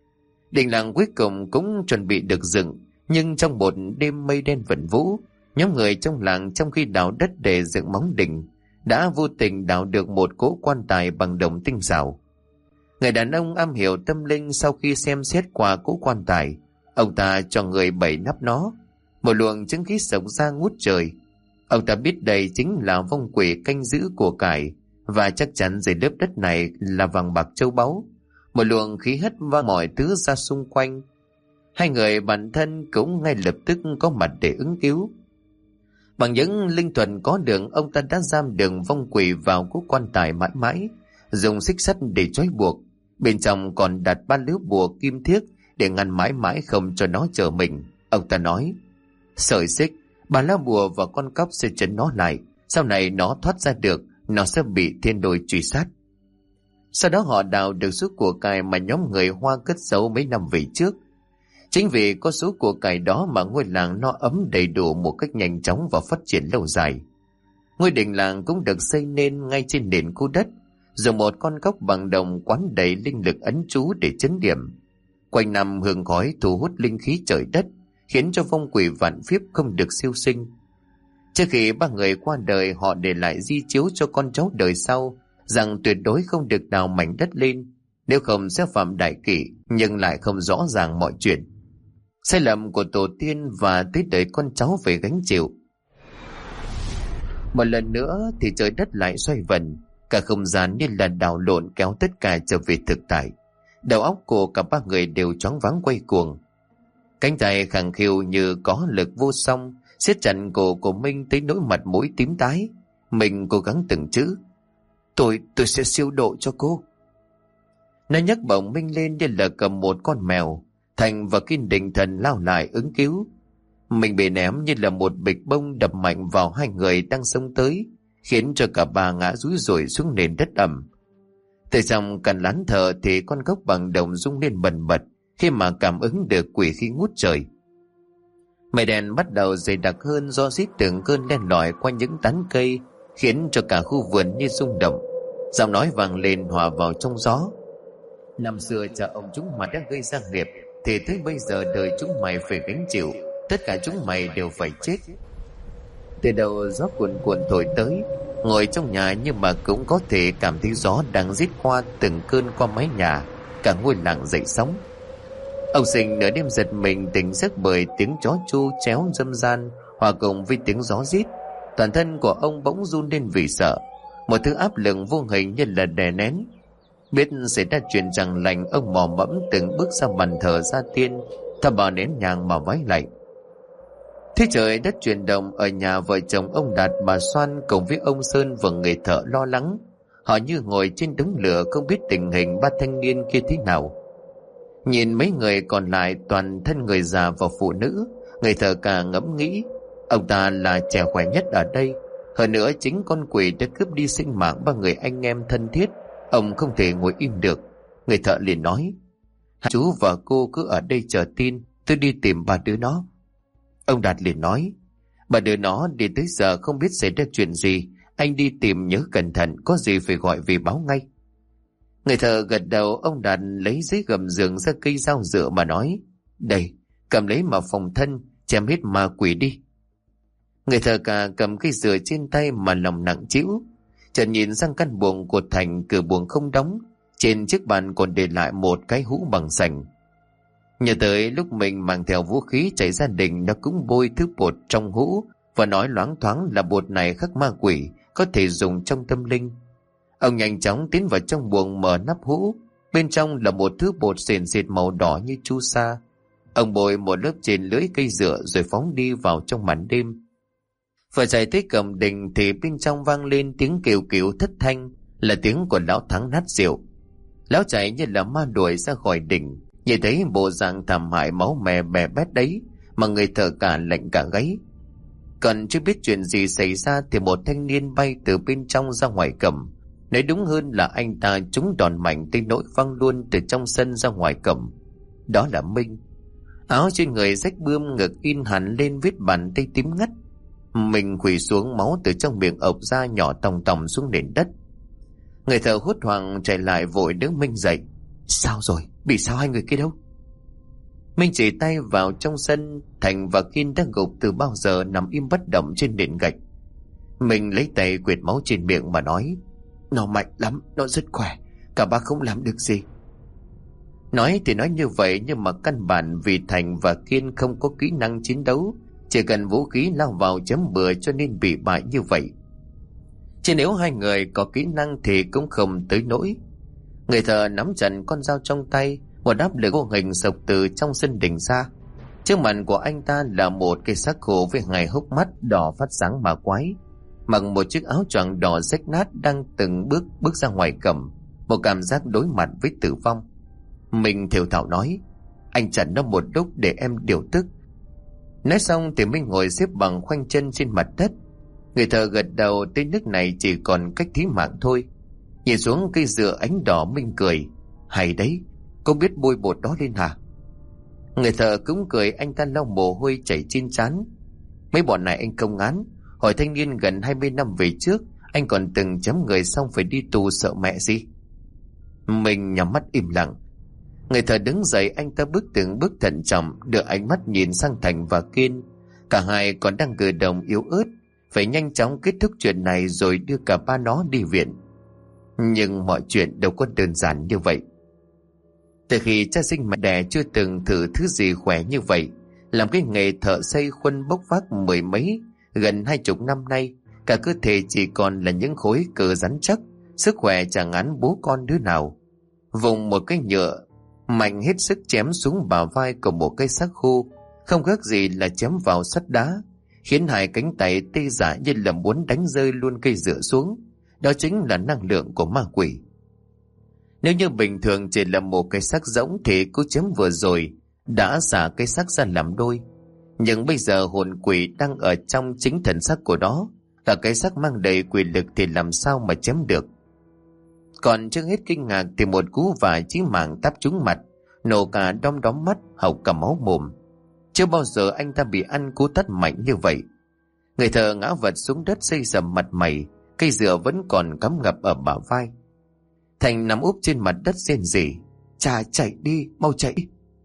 Đình làng cuối cùng cũng chuẩn bị được dựng, nhưng trong một đêm mây đen vẩn vũ, nhóm người trong làng trong khi đào đất để dựng móng đình đã vô tình đào được một cỗ quan tài bằng đồng tinh xảo. Người đàn ông am hiểu tâm linh sau khi xem xét qua cỗ quan tài, ông ta cho người bày nắp nó, một luồng chứng khí sống ra ngút trời. Ông ta biết đây chính là vong quỷ canh giữ của cải, và chắc chắn dưới lớp đất này là vàng bạc châu báu. Một luồng khí hất và mọi thứ ra xung quanh. Hai người bản thân cũng ngay lập tức có mặt để ứng cứu. Bằng những linh thuật có được, ông ta đã giam đường vong quỷ vào cỗ quan tài mãi mãi, dùng xích sắt để trói buộc. Bên trong còn đặt ba lưới bùa kim thiếc để ngăn mãi mãi không cho nó chờ mình. Ông ta nói, sợi xích, ba lá bùa và con cóc sẽ chấn nó lại. Sau này nó thoát ra được, nó sẽ bị thiên đồi truy sát. Sau đó họ đào được số của cải mà nhóm người Hoa cất giấu mấy năm về trước. Chính vì có số của cải đó mà ngôi làng no ấm đầy đủ một cách nhanh chóng và phát triển lâu dài. Ngôi đình làng cũng được xây nên ngay trên nền khu đất, dùng một con cóc bằng đồng quán đầy linh lực ấn chú để chấn điểm. Quanh năm hương khói thu hút linh khí trời đất, khiến cho vong quỷ vạn phiếp không được siêu sinh. Trước khi ba người qua đời, họ để lại di chiếu cho con cháu đời sau rằng tuyệt đối không được đào mảnh đất lên, nếu không sẽ phạm đại kỷ, nhưng lại không rõ ràng mọi chuyện. Sai lầm của tổ tiên và tới đời con cháu phải gánh chịu. Một lần nữa thì trời đất lại xoay vần, cả không gian như là đảo lộn kéo tất cả trở về thực tại. Đầu óc của cả ba người đều choáng váng quay cuồng. Cánh tay khẳng khiu như có lực vô song siết chặt cổ của Minh tới nỗi mặt mũi tím tái. Mình cố gắng từng chữ, tôi tôi sẽ siêu độ cho cô. Nó nhấc bổng Minh lên như là cầm một con mèo. Thành và Kim định thần lao lại ứng cứu. Mình bị ném như là một bịch bông đập mạnh vào hai người đang xông tới, khiến cho cả ba ngã rúi rủi xuống nền đất ẩm. Từ trong căn lán thờ thì con gốc bằng đồng rung lên bần bật khi mà cảm ứng được quỷ khí ngút trời. Mây đen bắt đầu dày đặc hơn do rít từng cơn len lỏi qua những tán cây, khiến cho cả khu vườn như rung động. Giọng nói vang lên hòa vào trong gió. Năm xưa cha ông chúng mày đã gây ra nghiệp, thì tới bây giờ đời chúng mày phải gánh chịu. Tất cả chúng mày đều phải chết. Từ đầu gió cuồn cuộn thổi tới, ngồi trong nhà nhưng mà cũng có thể cảm thấy gió đang rít qua từng cơn qua mái nhà. Cả ngôi làng dậy sóng. Ông Sinh nửa đêm giật mình tỉnh giấc bởi tiếng chó chu chéo râm ran hòa cùng với tiếng gió rít. Toàn thân của ông bỗng run lên vì sợ. Một thứ áp lực vô hình như là đè nén. Biết xảy ra chuyện chẳng lành, ông mò mẫm từng bước ra bàn thờ gia tiên, thắp vào nén nhang mà vái lạy. Thế trời đất chuyển động, ở nhà vợ chồng ông Đạt bà Xoan cùng với ông Sơn và người thợ lo lắng. Họ như ngồi trên đống lửa không biết tình hình ba thanh niên kia thế nào. Nhìn mấy người còn lại toàn thân người già và phụ nữ, người thợ cả ngẫm nghĩ ông ta là trẻ khỏe nhất ở đây. Hơn nữa chính con quỷ đã cướp đi sinh mạng ba người anh em thân thiết. Ông không thể ngồi im được. Người thợ liền nói, chú và cô cứ ở đây chờ tin, tôi đi tìm ba đứa nó. Ông Đạt liền nói, ba đứa nó đi tới giờ không biết xảy ra chuyện gì, anh đi tìm nhớ cẩn thận, có gì phải gọi về báo ngay. Người thợ gật đầu. Ông Đạt lấy giấy gầm giường ra cây dao dựa mà nói, đây, cầm lấy mà phòng thân, chém hết ma quỷ đi. Người thợ cả cầm cây dựa trên tay mà lòng nặng trĩu. Chợt nhìn sang căn buồng của Thành, cửa buồng không đóng, trên chiếc bàn còn để lại một cái hũ bằng sành. Nhớ tới lúc mình mang theo vũ khí chạy gia đình, nó cũng bôi thứ bột trong hũ và nói loáng thoáng là bột này khắc ma quỷ, có thể dùng trong tâm linh. Ông nhanh chóng tiến vào trong buồng, mở nắp hũ. Bên trong là một thứ bột sền sệt màu đỏ như chu sa. Ông bôi một lớp trên lưỡi cây dựa rồi phóng đi vào trong màn đêm. Vừa chạy tới cổng đình thì bên trong vang lên tiếng kêu cứu thất thanh, là tiếng của lão Thắng nát rượu. Lão chạy như là ma đuổi ra khỏi đỉnh, nhìn thấy bộ dạng thảm hại máu me bè bét đấy mà người thợ cả lạnh cả gáy. Còn chưa biết chuyện gì xảy ra thì một thanh niên bay từ bên trong ra ngoài cổng. Nói đúng hơn là anh ta trúng đòn mạnh tới nỗi văng luôn từ trong sân ra ngoài cổng. Đó là Minh. Áo trên người rách bươm, ngực in hẳn lên vết bàn tay tím ngắt. Mình quỳ xuống, máu từ trong miệng ộc ra nhỏ tòng tòng xuống nền đất. Người thợ hốt hoảng chạy lại vội đỡ Minh dậy. Sao rồi? Bị sao hai người kia đâu? Minh chỉ tay vào trong sân. Thành và Kiên đang gục từ bao giờ nằm im bất động trên nền gạch. Mình lấy tay quệt máu trên miệng mà nói: Nó mạnh lắm, nó rất khỏe, cả ba không làm được gì. Nói thì nói như vậy, nhưng mà căn bản vì Thành và Kiên không có kỹ năng chiến đấu, chỉ cần vũ khí lao vào chém bừa cho nên bị bại như vậy. Chứ nếu hai người có kỹ năng thì cũng không tới nỗi. Người thợ nắm chặt con dao trong tay, một áp lực vô hình sộc từ trong sân đỉnh ra. Trước mặt của anh ta là một cây xác khô với hai hốc mắt đỏ phát sáng mà quái, mặc một chiếc áo choàng đỏ rách nát, đang từng bước bước ra ngoài cổng, một cảm giác đối mặt với tử vong. Mình thều thào nói: Anh chặn nó một lúc để em điều tức. Nói xong thì Minh ngồi xếp bằng khoanh chân trên mặt đất. Người thợ gật đầu, tới nước này chỉ còn cách thí mạng thôi. Nhìn xuống cây dựa ánh đỏ, Minh cười: Hay đấy, cô biết bôi bột đó lên hả? Người thợ cũng cười, anh ta lau mồ hôi chảy trên trán. Mấy bọn này anh không ngán. Hỏi thanh niên gần hai mươi năm về trước, anh còn từng chấm người xong phải đi tù sợ mẹ gì? Mình nhắm mắt im lặng. Người thợ đứng dậy, anh ta bước từng bước thận trọng, đưa ánh mắt nhìn sang Thành và Kiên. Cả hai còn đang cử động yếu ớt, phải nhanh chóng kết thúc chuyện này rồi đưa cả ba nó đi viện. Nhưng mọi chuyện đâu có đơn giản như vậy. Từ khi cha sinh mẹ đẻ chưa từng thử thứ gì khỏe như vậy. Làm cái nghề thợ xây khuân bốc vác mười mấy, gần hai chục năm nay, cả cơ thể chỉ còn là những khối cơ rắn chắc, sức khỏe chẳng ngán bố con đứa nào. Vùng một cái nhựa mạnh hết sức chém xuống bả vai của một cây xác khô, không khác gì là chém vào sắt đá, khiến hai cánh tay tê dại như là muốn đánh rơi luôn cây dựa xuống. Đó chính là năng lượng của ma quỷ. Nếu như bình thường chỉ là một cây xác rỗng thì cú chém vừa rồi đã xả cây xác ra làm đôi. Nhưng bây giờ hồn quỷ đang ở trong chính thần xác của nó, cả cái xác mang đầy quỷ lực thì làm sao mà chém được. Còn chưa hết kinh ngạc thì một cú vả chí mạng táp trúng mặt, nổ cả đom đóm mắt, hộc cả máu mồm. Chưa bao giờ anh ta bị ăn cú tát mạnh như vậy. Người thợ ngã vật xuống đất xây sầm mặt mày, cây dựa vẫn còn cắm ngập ở bả vai. Thành nằm úp trên mặt đất rên rỉ: Cha, chạy đi, mau chạy.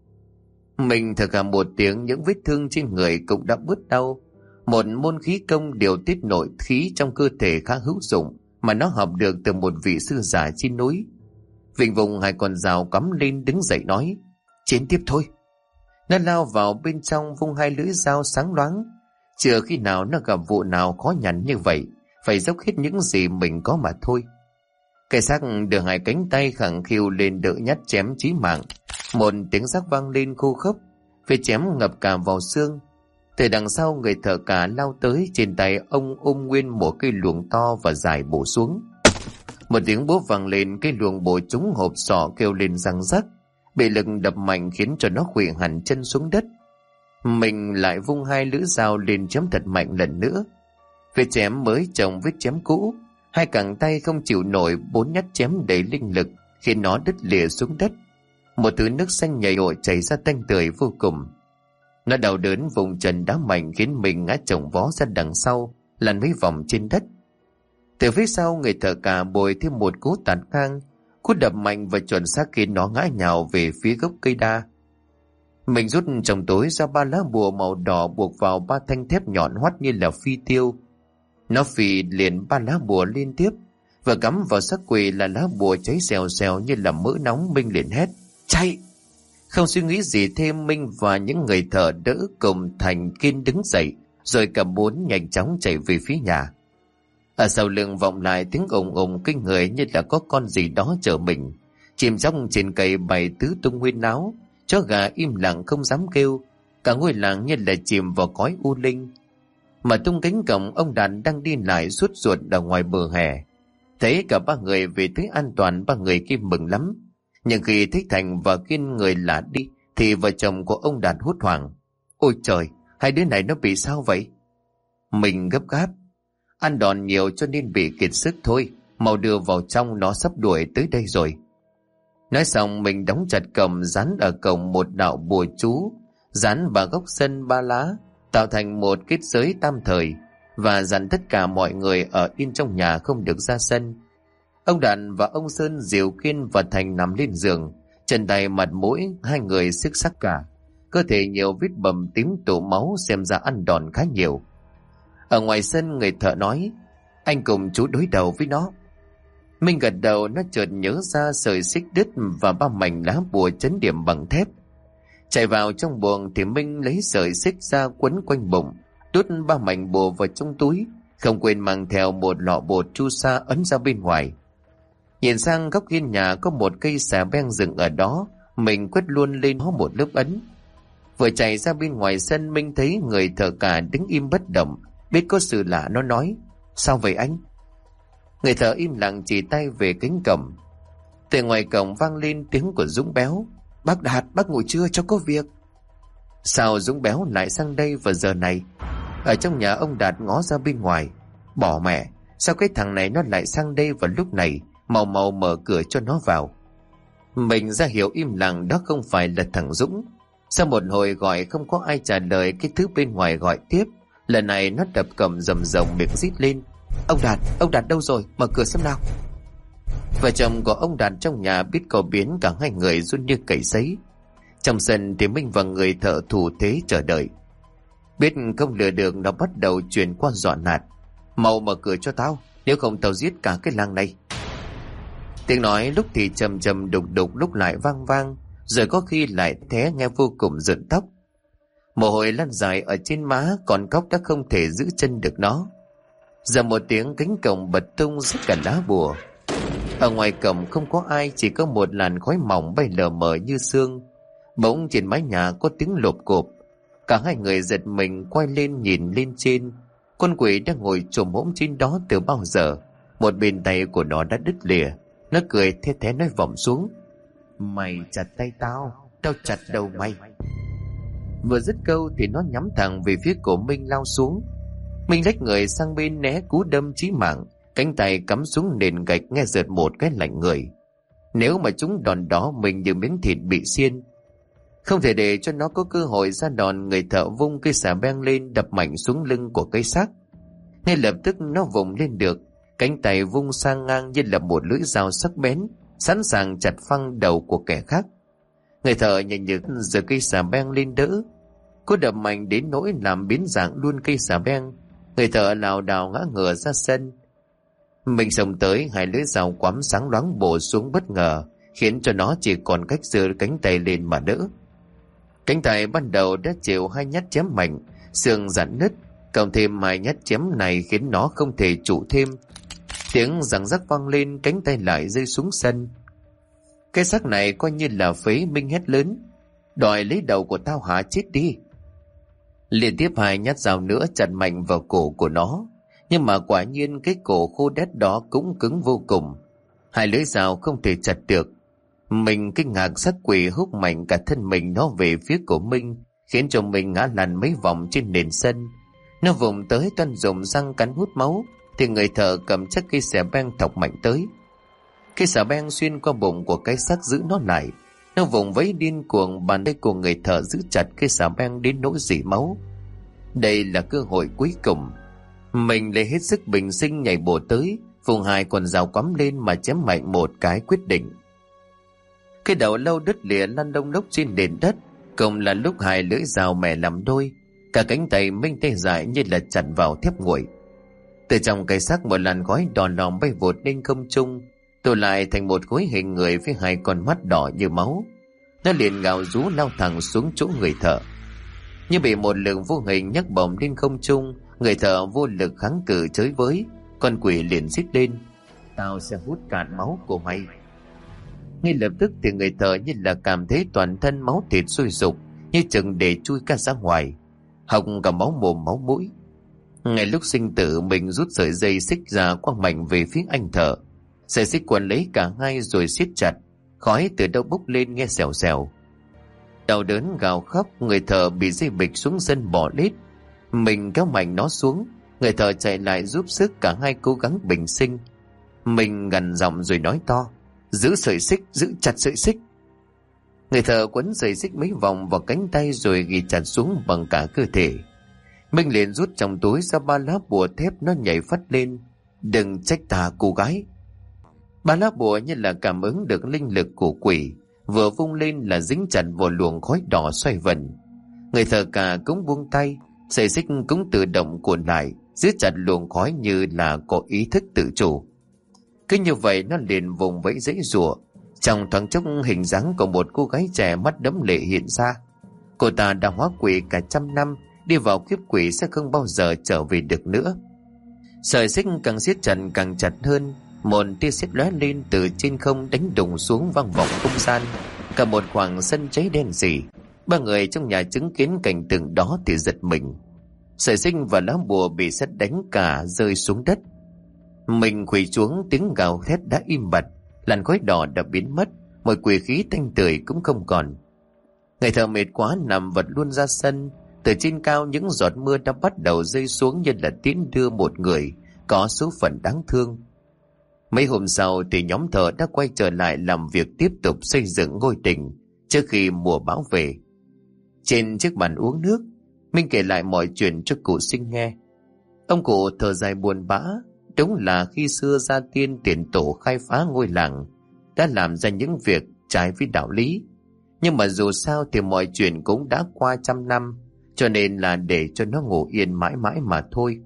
Mình thở cả một tiếng, những vết thương trên người cũng đã bớt đau. Một môn khí công điều tiết nội khí trong cơ thể khá hữu dụng mà nó học được từ một vị sư giả trên núi. Vịnh vùng hai con dao cắm lên, đứng dậy nói: Chiến tiếp thôi. Nó lao vào bên trong, vung hai lưỡi dao sáng loáng. Chưa khi nào nó gặp vụ nào khó nhằn như vậy, phải dốc hết những gì mình có mà thôi. Cây xác đưa hai cánh tay khẳng khiu lên đỡ nhát chém chí mạng. Một tiếng xác vang lên khô khốc, vết chém ngập cả vào xương. Từ đằng sau, người thợ cả lao tới, trên tay ông ôm nguyên một cây luồng to và dài bổ xuống. Một tiếng bốp vang lên, cây luồng bổ trúng hộp sọ kêu lên răng rắc, bị lực đập mạnh khiến cho nó khuỵu hẳn chân xuống đất. Mình lại vung hai lưỡi dao lên chém thật mạnh lần nữa. Vết chém mới chồng vết chém cũ, hai cẳng tay không chịu nổi bốn nhát chém đầy linh lực khiến nó đứt lìa xuống đất. Một thứ nước xanh nhầy ội chảy ra tanh tưởi vô cùng. Nó đau đớn vùng chân đá mạnh khiến mình ngã chồng vó ra đằng sau, lăn mấy vòng trên đất. Từ phía sau, người thợ cả bồi thêm một cú tạt ngang, cú đập mạnh và chuẩn xác khiến nó ngã nhào về phía gốc cây đa. Mình rút trong túi ra ba lá bùa màu đỏ buộc vào ba thanh thép nhọn hoắt như là phi tiêu. Nó phì liền ba lá bùa liên tiếp, và cắm vào xác quỷ là lá bùa cháy xèo xèo như là mỡ nóng. Minh liền hét: Chạy! Không suy nghĩ gì thêm, Minh và những người thợ đỡ cùng Thành Kiên đứng dậy, rồi cả bốn nhanh chóng chạy về phía nhà. Ở sau lưng vọng lại tiếng ồn ồn kinh người như là có con gì đó chờ mình. Chìm trong trên cây bày tứ tung huyên náo, chó gà im lặng không dám kêu, cả ngôi làng như là chìm vào cõi u linh. Mà tung cánh cổng, ông Đạt đang đi lại suốt ruột ở ngoài bờ hè. Thấy cả ba người về tới an toàn, ba người kia mừng lắm. Nhưng khi thấy Thành và Kiên người lạ đi thì vợ chồng của ông Đạt hốt hoảng. Ôi trời, hai đứa này nó bị sao vậy? Mình gấp gáp. Ăn đòn nhiều cho nên bị kiệt sức thôi. Mau đưa vào trong, nó sắp đuổi tới đây rồi. Nói xong mình đóng chặt cổng, dán ở cổng một đạo bùa chú, dán vào góc sân ba lá, tạo thành một kết giới tam thời, và dặn tất cả mọi người ở yên trong nhà không được ra sân. Ông Đàn và ông Sơn dìu Kiên và Thành nằm lên giường, chân tay mặt mũi hai người sức sắc cả, cơ thể nhiều vết bầm tím tụ máu, xem ra ăn đòn khá nhiều. Ở ngoài sân, người thợ nói: anh cùng chú đối đầu với nó. Minh gật đầu. Nó chợt nhớ ra sợi xích đứt và ba mảnh lá bùa chấn điểm bằng thép. Chạy vào trong buồng thì Minh lấy sợi xích ra quấn quanh bụng, đút ba mảnh bùa vào trong túi, không quên mang theo một lọ bột chu sa ấn ra bên ngoài. Nhìn sang góc hiên nhà có một cây xà beng dựng ở đó, mình quét luôn lên nó một lớp ấn. Vừa chạy ra bên ngoài sân, Minh thấy người thợ cả đứng im bất động, biết có sự lạ. Nó nói: sao vậy anh? Người thợ im lặng chỉ tay về cánh cổng. Từ ngoài cổng vang lên tiếng của Dũng Béo: bác Đạt, bác ngủ trưa, cho có việc. Sao Dũng Béo lại sang đây vào giờ này? Ở trong nhà, ông Đạt ngó ra bên ngoài. Bỏ mẹ, sao cái thằng này nó lại sang đây vào lúc này? Mau mau mở cửa cho nó vào. Mình ra hiệu im lặng, đó không phải là thằng Dũng. Sau một hồi gọi không có ai trả lời, cái thứ bên ngoài gọi tiếp. Lần này nó đập cầm rầm rồng, miệng rít lên: ông Đạt, ông Đạt đâu rồi? Mở cửa xem nào. Vợ chồng của ông Đạt trong nhà biết có biến, cả hai người run như cầy sấy. Trong sân thì Minh và người thợ thủ thế chờ đợi. Biết không lừa được, nó bắt đầu truyền qua dọa nạt: mau mở cửa cho tao, nếu không tao giết cả cái làng này. Tiếng nói lúc thì trầm trầm đục đục, lúc lại vang vang, rồi có khi lại thé nghe vô cùng rợn tóc. Mồ hôi lăn dài ở trên má, còn cóc đã không thể giữ chân được nó. Giờ một tiếng, cánh cổng bật tung rít cả lá bùa. Ở ngoài cổng không có ai, chỉ có một làn khói mỏng bay lờ mờ như sương. Bỗng trên mái nhà có tiếng lộp cộp. Cả hai người giật mình quay lên nhìn lên trên. Con quỷ đang ngồi chồm hổm trên đó từ bao giờ. Một bên tay của nó đã đứt lìa. Nó cười thê thé nói vọng xuống: mày chặt tay tao, tao chặt đầu mày. Vừa dứt câu thì nó nhắm thẳng về phía của Minh lao xuống. Minh lách người sang bên né cú đâm chí mạng, cánh tay cắm xuống nền gạch nghe rợt một cái lạnh người. Nếu mà chúng đòn đó, mình như miếng thịt bị xiên. Không thể để cho nó có cơ hội ra đòn, người thợ vung cây xà beng lên đập mạnh xuống lưng của cây xác. Ngay lập tức nó vùng lên được, cánh tay vung sang ngang như là một lưỡi dao sắc bén, sẵn sàng chặt phăng đầu của kẻ khác. Người thợ nhanh nhật giơ cây xà beng lên đỡ. Cú đập mạnh đến nỗi làm biến dạng luôn cây xà beng. Người thợ lảo đảo ngã ngửa ra sân. Mình xông tới, hai lưỡi dao quắm sáng loáng bổ xuống bất ngờ, khiến cho nó chỉ còn cách giơ cánh tay lên mà đỡ. Cánh tay ban đầu đã chịu hai nhát chém mạnh, xương rạn nứt, cộng thêm hai nhát chém này khiến nó không thể trụ thêm. Tiếng răng rắc vang lên, cánh tay lại rơi xuống sân. Cái xác này coi như là phế. Minh hét lớn: đòi lấy đầu của tao hả? Chết đi! Liên tiếp hai nhát dao nữa chặt mạnh vào cổ của nó, nhưng mà quả nhiên cái cổ khô đét đó cũng cứng vô cùng. Hai lưỡi dao không thể chặt được. Mình kinh ngạc, sắc quỷ húc mạnh cả thân mình nó về phía của Minh, khiến cho mình ngã lăn mấy vòng trên nền sân. Nó vùng tới toan dùng răng cắn hút máu, thì người thợ cầm chắc cây xà beng thọc mạnh tới. Cây xà beng xuyên qua bụng của cái xác giữ nó lại. Nó vùng vẫy điên cuồng, bàn tay của người thợ giữ chặt cây xà beng đến nỗi rỉ máu. Đây là cơ hội cuối cùng. Mình lấy hết sức bình sinh nhảy bổ tới, vùng hai con dao quắm lên mà chém mạnh một cái quyết định. Cái đầu lâu đứt lìa lăn lông lốc trên nền đất, cùng là lúc hai lưỡi dao mẻ làm đôi. Cả cánh tay Minh tê dại như là chặt vào thép nguội. Từ trong cái xác một làn khói đỏ lòm bay vụt lên không trung, tụ lại thành một khối hình người với hai con mắt đỏ như máu. Nó liền gào rú lao thẳng xuống chỗ người thợ. Như bị một lực vô hình nhấc bổng lên không trung, người thợ vô lực kháng cự chới với. Con quỷ liền rít lên: tao sẽ hút cạn máu của mày. Ngay lập tức thì người thợ như là cảm thấy toàn thân máu thịt sôi sục, như chừng để chui cả ra ngoài, hộc cả máu mồm máu mũi. Ngay lúc sinh tử, mình rút sợi dây xích ra quăng mạnh về phía anh thợ. Sợi xích quấn lấy cả hai rồi siết chặt. Khói từ đâu bốc lên nghe xèo xèo. Đau đớn gào khóc, người thợ bị dây bịch xuống sân bỏ lết. Mình kéo mạnh nó xuống. Người thợ chạy lại giúp sức, cả hai cố gắng bình sinh. Mình gằn giọng rồi nói to: giữ sợi xích, giữ chặt sợi xích. Người thợ quấn sợi xích mấy vòng vào cánh tay rồi ghi chặt xuống bằng cả cơ thể. Minh liền rút trong túi ra ba lá bùa thép, nó nhảy phắt lên: đừng trách ta cô gái. Ba lá bùa như là cảm ứng được linh lực của quỷ, vừa vung lên là dính chặt vào luồng khói đỏ xoay vần. Người thợ cả cũng buông tay, sợi xích cũng tự động cuộn lại, giữ chặt luồng khói như là có ý thức tự chủ. Cứ như vậy nó liền vùng vẫy giãy giụa. Trong thoáng chốc, hình dáng của một cô gái trẻ mắt đẫm lệ hiện ra. Cô ta đã hóa quỷ cả trăm năm, đi vào kiếp quỷ sẽ không bao giờ trở về được nữa. Sợi xích càng siết chặt càng chặt hơn. Một tia sét lóe lên từ trên không đánh đùng xuống vang vọng không gian. Cả một khoảng sân cháy đen sì. Ba người trong nhà chứng kiến cảnh tượng đó thì giật mình. Sợi xích và lá bùa bị sét đánh cả rơi xuống đất. Mình khuỵu xuống, tiếng gào thét đã im bặt, làn khói đỏ đã biến mất, mọi quỷ khí thanh tưởi cũng không còn. Người thợ mệt quá nằm vật luôn ra sân. Từ trên cao những giọt mưa đã bắt đầu rơi xuống như là tiễn đưa một người có số phận đáng thương. Mấy hôm sau thì nhóm thợ đã quay trở lại làm việc, tiếp tục xây dựng ngôi đình trước khi mùa bão về. Trên chiếc bàn uống nước, Minh kể lại mọi chuyện cho cụ Sinh nghe. Ông cụ thở dài buồn bã. Đúng là khi xưa gia tiên tiền tổ khai phá ngôi làng đã làm ra những việc trái với đạo lý. Nhưng mà dù sao thì mọi chuyện cũng đã qua trăm năm, cho nên là để cho nó ngủ yên mãi mãi mà thôi.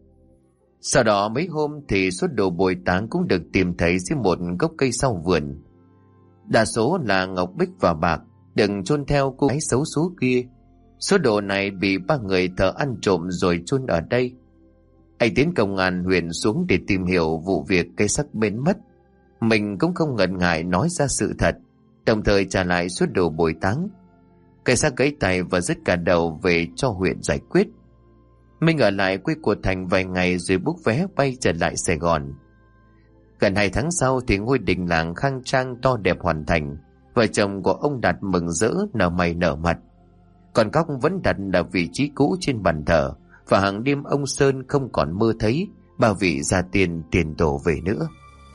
Sau đó mấy hôm thì số đồ bồi táng cũng được tìm thấy dưới một gốc cây sau vườn. Đa số là ngọc bích và bạc, đừng chôn theo cô gái xấu số kia. Số đồ này bị ba người thợ ăn trộm rồi chôn ở đây. Anh tiến công an huyện xuống để tìm hiểu vụ việc cây xác biến mất. Mình cũng không ngần ngại nói ra sự thật, đồng thời trả lại số đồ bồi táng. Cây xác gãy tay và dứt cả đầu về cho huyện giải quyết. Mình ở lại quê của Thành vài ngày rồi book vé bay trở lại Sài Gòn. Gần hai tháng sau thì ngôi đình làng khang trang to đẹp hoàn thành. Vợ chồng của ông Đạt mừng rỡ nở mày nở mặt. Còn cóc vẫn đặt ở vị trí cũ trên bàn thờ, và hàng đêm ông Sơn không còn mơ thấy ba vị gia tiên tiền tổ về nữa.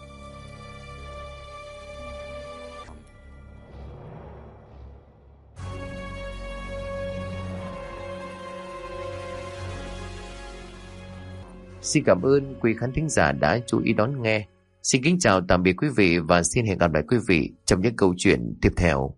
Xin cảm ơn quý khán thính giả đã chú ý đón nghe. Xin kính chào tạm biệt quý vị và xin hẹn gặp lại quý vị trong những câu chuyện tiếp theo.